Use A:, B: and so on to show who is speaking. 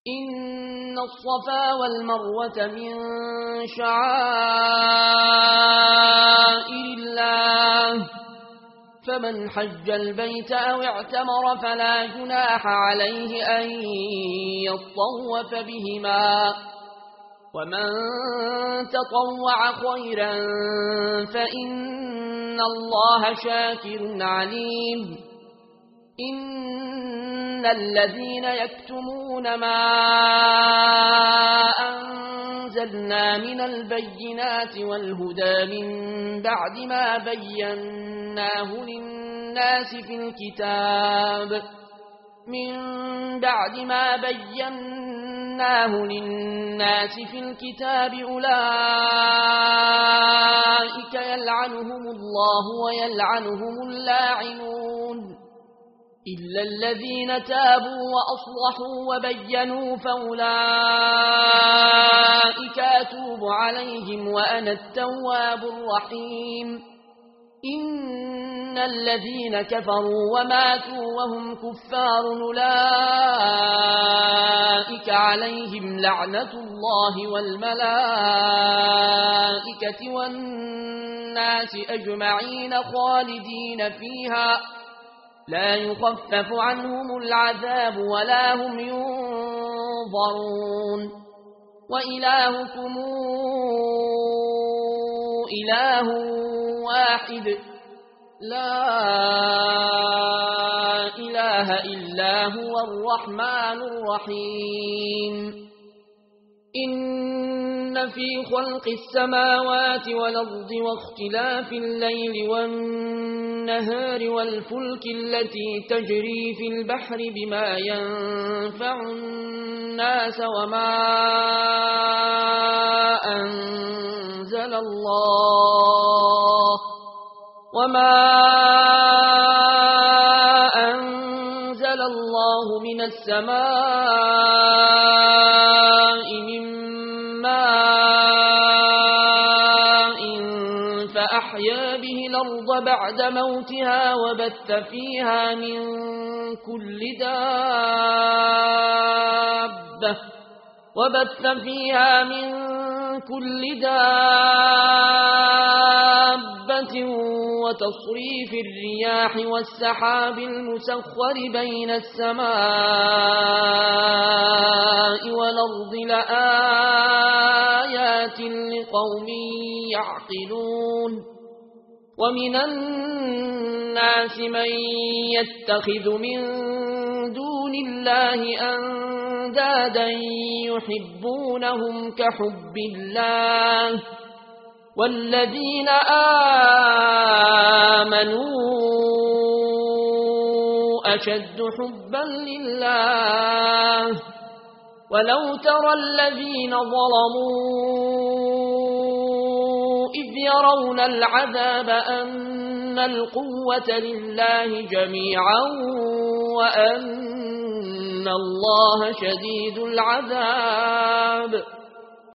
A: إن الصفا والمروة من شعائر الله فمن حج البيت أو اعتمر فلا جناح عليه أن يطوف بهما ومن تطوع خيرا فإن الله شاكر عليم إن الذين يكتمون ما أنزلنا من البينات والهدى من بعد ما بيناه للناس في الكتاب أولئك يلعنهم الله ويلعنهم اللاعنون إلا الذين تابوا وأصلحوا وبينوا فأولئك أتوب عليهم وأنا التواب الرحيم إن الذين كفروا وماتوا وهم كفار أولئك عليهم لعنة الله والملائكة والناس أجمعين خالدين فيها لا يخفف عنهم العذاب ولا هم ينظرون وإلهكم إله واحد لا إله إلا هو الرحمن الرحيم إن في خلق السماوات والأرض واختلاف الليل والنهار والفلك التي تجري في البحر بما ينفع الناس وما أنزل الله من السماء من ماء فأحيا به الأرض بعد موتها وبث فيها من كل دابة وتصريف الرياح والسحاب المسخر بين السماء والأرض لآيات لقوم يعقلون ومن الناس من يتخذ من دون الله أندادا يحبونهم كحب الله والذين آمنوا أشد حبا لله ولو ترى الذين ظلموا إذ يرون العذاب أن القوة لله جميعا وأن الله شديد العذاب